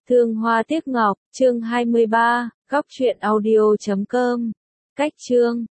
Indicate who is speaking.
Speaker 1: Thương hoa tiếc ngọc, chương 23, góc truyện audio.com. Cách chương